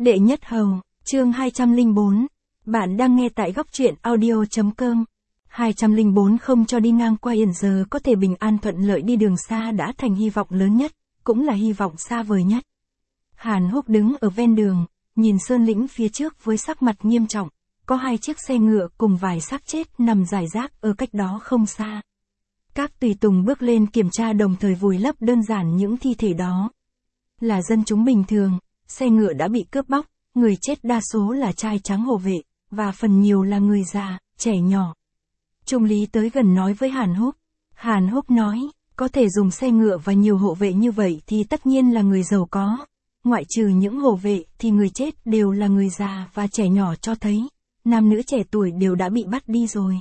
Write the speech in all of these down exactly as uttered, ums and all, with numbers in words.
Đệ nhất hầu, chương hai trăm lẻ bốn. Bạn đang nghe tại góc truyện audio.com. hai trăm lẻ bốn không cho đi ngang qua hiện giờ có thể bình an thuận lợi đi đường xa đã thành hy vọng lớn nhất, cũng là hy vọng xa vời nhất. Hàn Húc đứng ở ven đường, nhìn sơn lĩnh phía trước với sắc mặt nghiêm trọng, có hai chiếc xe ngựa cùng vài xác chết nằm rải rác ở cách đó không xa. Các tùy tùng bước lên kiểm tra đồng thời vùi lấp đơn giản những thi thể đó. Là dân chúng bình thường, xe ngựa đã bị cướp bóc, người chết đa số là trai trắng hộ vệ, và phần nhiều là người già, trẻ nhỏ. Trung Lý tới gần nói với Hàn Húc. Hàn Húc nói, có thể dùng xe ngựa và nhiều hộ vệ như vậy thì tất nhiên là người giàu có. Ngoại trừ những hộ vệ thì người chết đều là người già và trẻ nhỏ, cho thấy, nam nữ trẻ tuổi đều đã bị bắt đi rồi.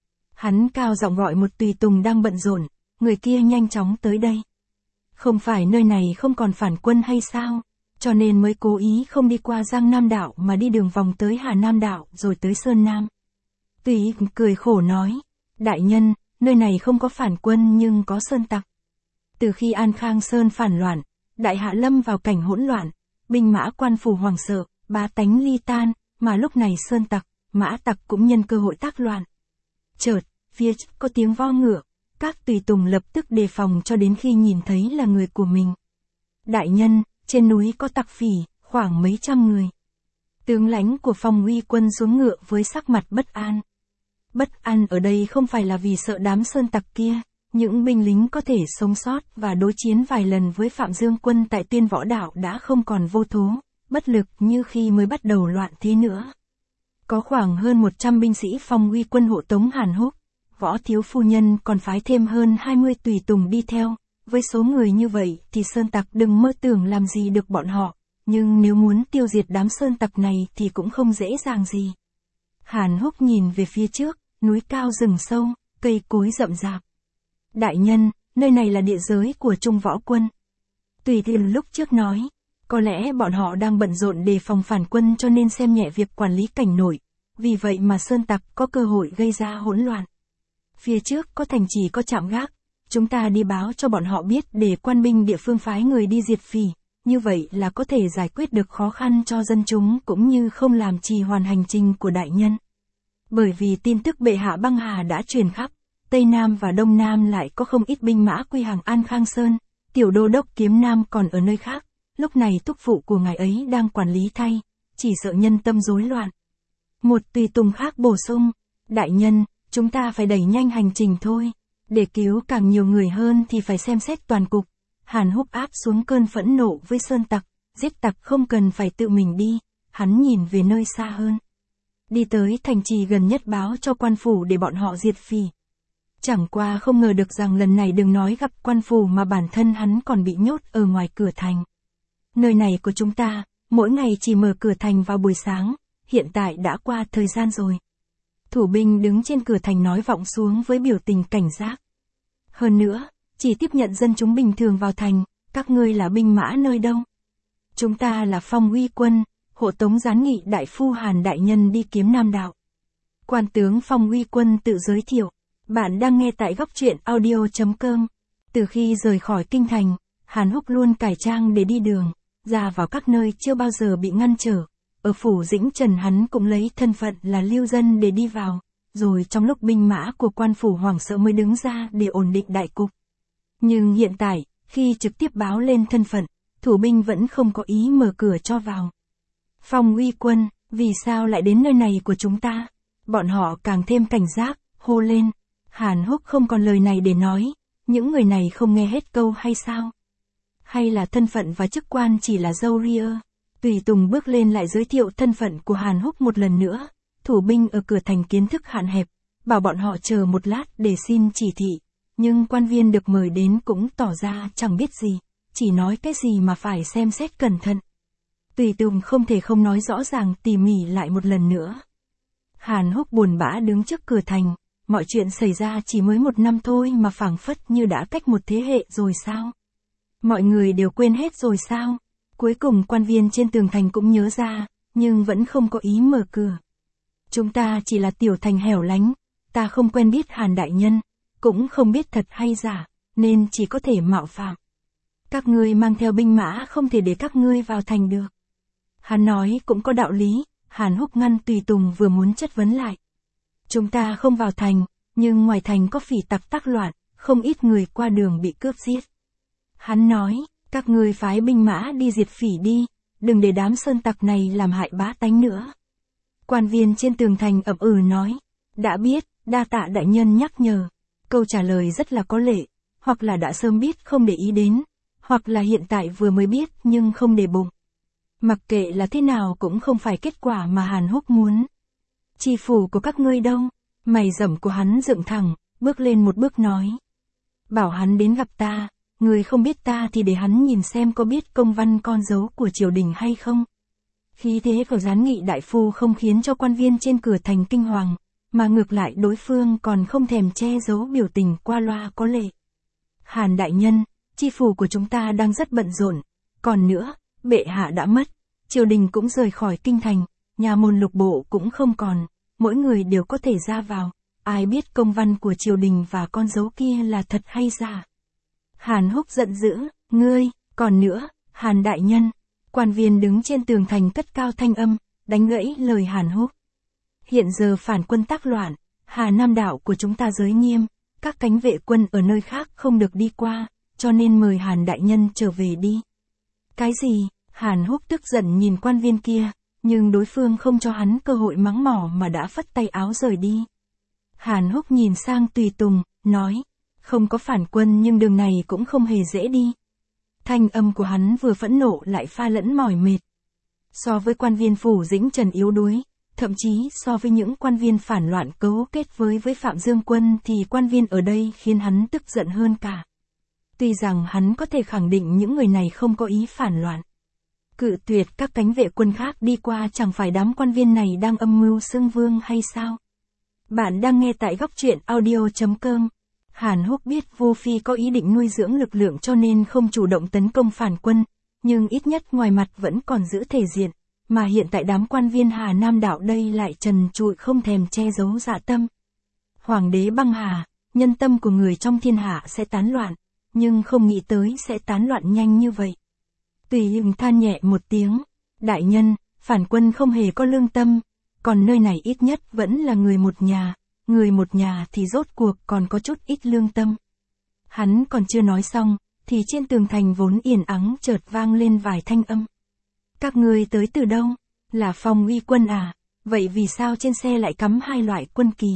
Hắn cao giọng gọi một tùy tùng đang bận rộn, người kia nhanh chóng tới đây. Không phải nơi này không còn phản quân hay sao, cho nên mới cố ý không đi qua Giang Nam Đạo mà đi đường vòng tới Hà Nam Đạo rồi tới Sơn Nam. Tùy cười khổ nói, đại nhân, nơi này không có phản quân nhưng có sơn tặc. Từ khi An Khang Sơn phản loạn, đại hạ lâm vào cảnh hỗn loạn, binh mã quan phủ hoảng sợ, bá tánh ly tan, mà lúc này sơn tặc, mã tặc cũng nhân cơ hội tác loạn. Chợt, phía trước có tiếng vo ngựa, các tùy tùng lập tức đề phòng cho đến khi nhìn thấy là người của mình. Đại nhân, trên núi có tặc phỉ, khoảng mấy trăm người. Tướng lãnh của Phong Uy quân xuống ngựa với sắc mặt bất an. Bất an ở đây không phải là vì sợ đám sơn tặc kia, những binh lính có thể sống sót và đối chiến vài lần với Phạm Dương quân tại Tuyên Võ Đạo đã không còn vô thố, bất lực như khi mới bắt đầu loạn thế nữa. Có khoảng hơn một trăm binh sĩ Phong Uy quân hộ tống Hàn Húc, Võ thiếu phu nhân còn phái thêm hơn hai mươi tùy tùng đi theo. Với số người như vậy thì sơn tặc đừng mơ tưởng làm gì được bọn họ, nhưng nếu muốn tiêu diệt đám sơn tặc này thì cũng không dễ dàng gì. Hàn Húc nhìn về phía trước, núi cao rừng sâu, cây cối rậm rạp. Đại nhân, nơi này là địa giới của Trung Võ quân. Tùy Tiện lúc trước nói, có lẽ bọn họ đang bận rộn đề phòng phản quân cho nên xem nhẹ việc quản lý cảnh nội, vì vậy mà sơn tặc có cơ hội gây ra hỗn loạn. Phía trước có thành trì có trạm gác. Chúng ta đi báo cho bọn họ biết để quan binh địa phương phái người đi diệt phỉ, như vậy là có thể giải quyết được khó khăn cho dân chúng cũng như không làm trì hoãn hành trình của đại nhân. Bởi vì tin tức bệ hạ băng hà đã truyền khắp, Tây Nam và Đông Nam lại có không ít binh mã quy hàng An Khang Sơn, tiểu đô đốc Kiếm Nam còn ở nơi khác, lúc này thúc phụ của ngài ấy đang quản lý thay, chỉ sợ nhân tâm rối loạn. Một tùy tùng khác bổ sung, đại nhân, chúng ta phải đẩy nhanh hành trình thôi. Để cứu càng nhiều người hơn thì phải xem xét toàn cục. Hàn Húc áp xuống cơn phẫn nộ với sơn tặc, giết tặc không cần phải tự mình đi, hắn nhìn về nơi xa hơn. Đi tới thành trì gần nhất báo cho quan phủ để bọn họ diệt phỉ. Chẳng qua không ngờ được rằng lần này đừng nói gặp quan phủ mà bản thân hắn còn bị nhốt ở ngoài cửa thành. Nơi này của chúng ta, mỗi ngày chỉ mở cửa thành vào buổi sáng, hiện tại đã qua thời gian rồi. Thủ binh đứng trên cửa thành nói vọng xuống với biểu tình cảnh giác. Hơn nữa, chỉ tiếp nhận dân chúng bình thường vào thành, các ngươi là binh mã nơi đâu? Chúng ta là Phong Uy quân, hộ tống gián nghị đại phu Hàn đại nhân đi Kiếm Nam Đạo. Quan tướng Phong Uy quân tự giới thiệu. Bạn đang nghe tại góc truyện audio.com. Từ khi rời khỏi kinh thành, Hàn Húc luôn cải trang để đi đường, ra vào các nơi chưa bao giờ bị ngăn trở. Ở phủ Dĩnh Trần hắn cũng lấy thân phận là lưu dân để đi vào, rồi trong lúc binh mã của quan phủ hoảng sợ mới đứng ra để ổn định đại cục. Nhưng hiện tại, khi trực tiếp báo lên thân phận, thủ binh vẫn không có ý mở cửa cho vào. Phong Uy quân, vì sao lại đến nơi này của chúng ta? Bọn họ càng thêm cảnh giác, hô lên. Hàn Húc không còn lời này để nói, những người này không nghe hết câu hay sao? Hay là thân phận và chức quan chỉ là dâu ria? Tùy tùng bước lên lại giới thiệu thân phận của Hàn Húc một lần nữa. Thủ binh ở cửa thành kiến thức hạn hẹp, bảo bọn họ chờ một lát để xin chỉ thị. Nhưng quan viên được mời đến cũng tỏ ra chẳng biết gì, chỉ nói cái gì mà phải xem xét cẩn thận. Tùy tùng không thể không nói rõ ràng tỉ mỉ lại một lần nữa. Hàn Húc buồn bã đứng trước cửa thành, mọi chuyện xảy ra chỉ mới một năm thôi mà phảng phất như đã cách một thế hệ rồi sao? Mọi người đều quên hết rồi sao? Cuối cùng quan viên trên tường thành cũng nhớ ra, nhưng vẫn không có ý mở cửa. Chúng ta chỉ là tiểu thành hẻo lánh, ta không quen biết Hàn đại nhân, cũng không biết thật hay giả, nên chỉ có thể mạo phạm. Các ngươi mang theo binh mã không thể để các ngươi vào thành được. Hắn nói cũng có đạo lý, Hàn Húc ngăn Tùy Tùng vừa muốn chất vấn lại. Chúng ta không vào thành, nhưng ngoài thành có phỉ tặc tác loạn, không ít người qua đường bị cướp giết. Hắn nói, các ngươi phái binh mã đi diệt phỉ đi, đừng để đám sơn tặc này làm hại bá tánh nữa. Quan viên trên tường thành ậm ừ nói, đã biết, đa tạ đại nhân nhắc nhở. Câu trả lời rất là có lệ, hoặc là đã sớm biết không để ý đến, hoặc là hiện tại vừa mới biết nhưng không để bụng. Mặc kệ là thế nào cũng không phải kết quả mà Hàn Húc muốn. Chi phủ của các ngươi đâu? Mày rậm của hắn dựng thẳng, bước lên một bước nói. Bảo hắn đến gặp ta, người không biết ta thì để hắn nhìn xem có biết công văn con dấu của triều đình hay không. Khí thế của gián nghị đại phu không khiến cho quan viên trên cửa thành kinh hoàng, mà ngược lại đối phương còn không thèm che giấu biểu tình qua loa có lệ. Hàn đại nhân, chi phủ của chúng ta đang rất bận rộn, còn nữa, bệ hạ đã mất, triều đình cũng rời khỏi kinh thành, nhà môn lục bộ cũng không còn, mỗi người đều có thể ra vào, ai biết công văn của triều đình và con dấu kia là thật hay giả. Hàn Húc giận dữ, ngươi, còn nữa, Hàn đại nhân, quan viên đứng trên tường thành cất cao thanh âm, đánh gãy lời Hàn Húc. Hiện giờ phản quân tác loạn, Hà Nam đảo của chúng ta giới nghiêm, các cánh vệ quân ở nơi khác không được đi qua, cho nên mời Hàn đại nhân trở về đi. Cái gì? Hàn Húc tức giận nhìn quan viên kia, nhưng đối phương không cho hắn cơ hội mắng mỏ mà đã phất tay áo rời đi. Hàn Húc nhìn sang Tùy Tùng, nói, không có phản quân nhưng đường này cũng không hề dễ đi. Thanh âm của hắn vừa phẫn nộ lại pha lẫn mỏi mệt. So với quan viên phủ Dĩnh Trần yếu đuối, thậm chí so với những quan viên phản loạn cấu kết với với Phạm Dương Quân thì quan viên ở đây khiến hắn tức giận hơn cả. Tuy rằng hắn có thể khẳng định những người này không có ý phản loạn. Cự tuyệt các cánh vệ quân khác đi qua chẳng phải đám quan viên này đang âm mưu xưng vương hay sao? Bạn đang nghe tại góc truyện audio chấm com. Hàn Húc biết Vô Phi có ý định nuôi dưỡng lực lượng cho nên không chủ động tấn công phản quân, nhưng ít nhất ngoài mặt vẫn còn giữ thể diện, mà hiện tại đám quan viên Hà Nam đảo đây lại trần trụi không thèm che giấu dạ tâm. Hoàng đế băng hà, nhân tâm của người trong thiên hạ sẽ tán loạn, nhưng không nghĩ tới sẽ tán loạn nhanh như vậy. Tùy Hưng than nhẹ một tiếng, đại nhân, phản quân không hề có lương tâm, còn nơi này ít nhất vẫn là người một nhà, người một nhà thì rốt cuộc còn có chút ít lương tâm. Hắn còn chưa nói xong, thì trên tường thành vốn yên ắng chợt vang lên vài thanh âm. Các ngươi tới từ đâu? Là Phong Uy quân à? Vậy vì sao trên xe lại cắm hai loại quân kỳ?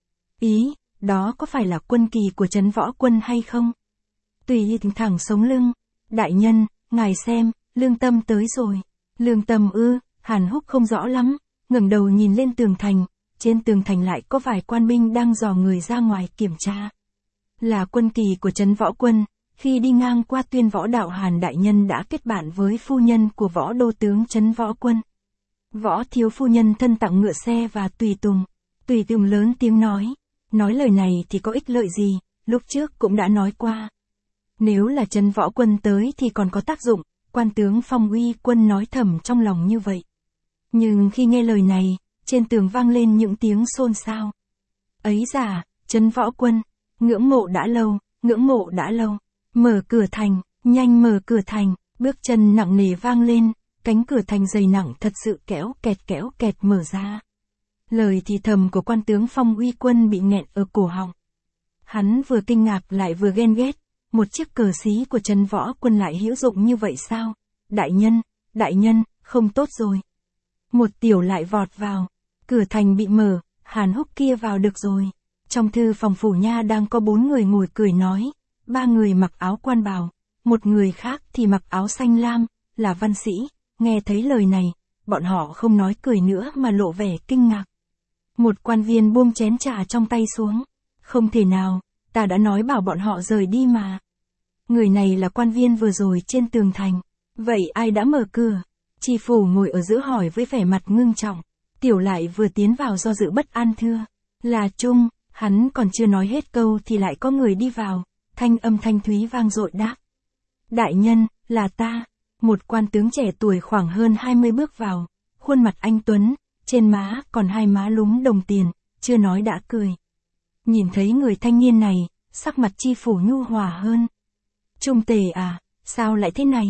Ý, đó có phải là quân kỳ của Trấn Võ Quân hay không? Tùy Hưng thẳng sống lưng, đại nhân, ngài xem, lương tâm tới rồi. Lương tâm ư? Hàn Húc không rõ lắm, ngẩng đầu nhìn lên tường thành, trên tường thành lại có vài quan binh đang dò người ra ngoài kiểm tra. Là quân kỳ của Trấn Võ Quân, khi đi ngang qua Tuyên Võ đạo Hàn đại nhân đã kết bạn với phu nhân của Võ đô tướng Trấn Võ Quân. Võ thiếu phu nhân thân tặng ngựa xe và tùy tùng. Tùy tùng lớn tiếng nói, nói lời này thì có ích lợi gì, lúc trước cũng đã nói qua. Nếu là Trấn Võ Quân tới thì còn có tác dụng, quan tướng Phong Uy quân nói thầm trong lòng như vậy. Nhưng khi nghe lời này, trên tường vang lên những tiếng xôn xao. Ấy già, Trấn Võ Quân, ngưỡng mộ đã lâu, ngưỡng mộ đã lâu. Mở cửa thành, nhanh mở cửa thành, bước chân nặng nề vang lên, cánh cửa thành dày nặng thật sự kéo kẹt kéo kẹt mở ra. Lời thì thầm của quan tướng Phong Uy quân bị nghẹn ở cổ họng. Hắn vừa kinh ngạc lại vừa ghen ghét, một chiếc cờ xí của Trấn Võ Quân lại hữu dụng như vậy sao? Đại nhân, đại nhân, không tốt rồi. Một tiểu lại vọt vào, cửa thành bị mở, Hàn Húc kia vào được rồi. Trong thư phòng phủ nha đang có bốn người ngồi cười nói, ba người mặc áo quan bào, một người khác thì mặc áo xanh lam, là văn sĩ. Nghe thấy lời này, bọn họ không nói cười nữa mà lộ vẻ kinh ngạc. Một quan viên buông chén trà trong tay xuống. Không thể nào, ta đã nói bảo bọn họ rời đi mà. Người này là quan viên vừa rồi trên tường thành. Vậy ai đã mở cửa? Tri phủ ngồi ở giữa hỏi với vẻ mặt ngưng trọng. Tiểu lại vừa tiến vào do dự bất an thưa. Là Trung, hắn còn chưa nói hết câu thì lại có người đi vào. Thanh âm thanh thúy vang dội đáp. Đại nhân, là ta. Một quan tướng trẻ tuổi khoảng hơn hai mươi bước vào. Khuôn mặt anh tuấn, trên má còn hai má lúm đồng tiền, chưa nói đã cười. Nhìn thấy người thanh niên này, sắc mặt tri phủ nhu hòa hơn. Trung tề à, sao lại thế này?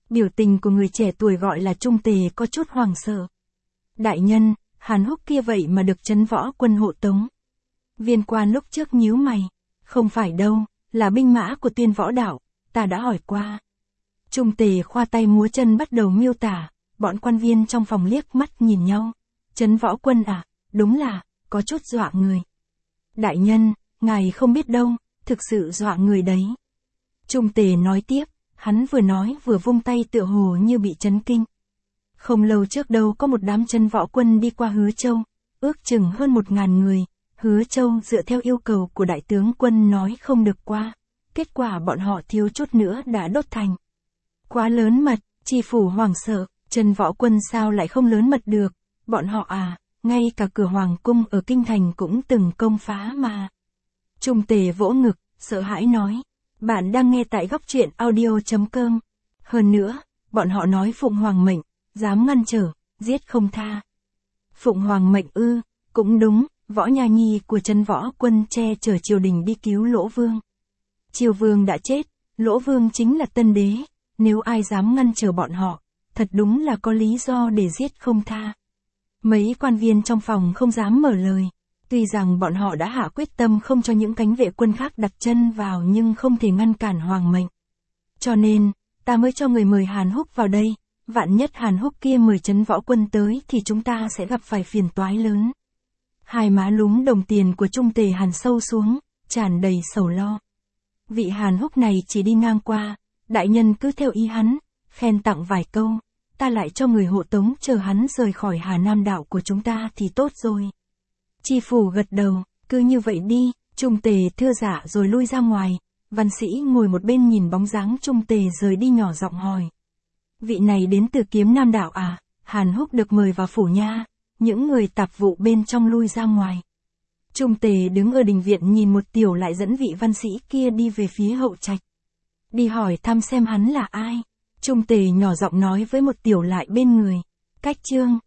Biểu tình của người trẻ tuổi gọi là Trung Tề có chút hoảng sợ. Đại nhân, Hàn Húc kia vậy mà được Trấn Võ Quân hộ tống. Viên quan lúc trước nhíu mày. Không phải đâu, là binh mã của Tuyên Võ Đạo, ta đã hỏi qua. Trung Tề khoa tay múa chân bắt đầu miêu tả, bọn quan viên trong phòng liếc mắt nhìn nhau. Trấn Võ Quân à, đúng là, có chút dọa người. Đại nhân, ngài không biết đâu, thực sự dọa người đấy. Trung Tề nói tiếp, hắn vừa nói vừa vung tay tựa hồ như bị chấn kinh. Không lâu trước đâu có một đám Trấn Võ Quân đi qua Hứa Châu, ước chừng hơn một ngàn người. Hứa Châu dựa theo yêu cầu của đại tướng quân nói không được qua. Kết quả bọn họ thiếu chút nữa đã đốt thành. Quá lớn mật, tri phủ hoảng sợ, Trấn Võ Quân sao lại không lớn mật được. Bọn họ à, ngay cả cửa hoàng cung ở Kinh Thành cũng từng công phá mà. Trung Tề vỗ ngực, sợ hãi nói. Bạn đang nghe tại góc truyện audio chấm com. Hơn nữa, bọn họ nói Phụng Hoàng mệnh, dám ngăn trở, giết không tha. Phụng Hoàng mệnh ư, cũng đúng, Võ Nha Nhi của Trấn Võ Quân che chở triều đình đi cứu Lỗ Vương. Triều Vương đã chết, Lỗ Vương chính là tân đế, nếu ai dám ngăn trở bọn họ, thật đúng là có lý do để giết không tha. Mấy quan viên trong phòng không dám mở lời, tuy rằng bọn họ đã hạ quyết tâm không cho những cánh vệ quân khác đặt chân vào nhưng không thể ngăn cản hoàng mệnh. Cho nên, ta mới cho người mời Hàn Húc vào đây, vạn nhất Hàn Húc kia mời Trấn Võ Quân tới thì chúng ta sẽ gặp phải phiền toái lớn. Hai má lúm đồng tiền của Trung Tề hằn sâu xuống, tràn đầy sầu lo. Vị Hàn Húc này chỉ đi ngang qua, đại nhân cứ theo ý hắn, khen tặng vài câu, ta lại cho người hộ tống chờ hắn rời khỏi Hà Nam đảo của chúng ta thì tốt rồi. Tri phủ gật đầu, cứ như vậy đi, Trung Tề thưa dạ rồi lui ra ngoài, văn sĩ ngồi một bên nhìn bóng dáng Trung Tề rời đi nhỏ giọng hỏi. Vị này đến từ Kiếm Nam đảo à, Hàn Húc được mời vào phủ nha. Những người tạp vụ bên trong lui ra ngoài. Trung Tề đứng ở đình viện nhìn một tiểu lại dẫn vị văn sĩ kia đi về phía hậu trạch. Đi hỏi thăm xem hắn là ai. Trung Tề nhỏ giọng nói với một tiểu lại bên người. Cách chương,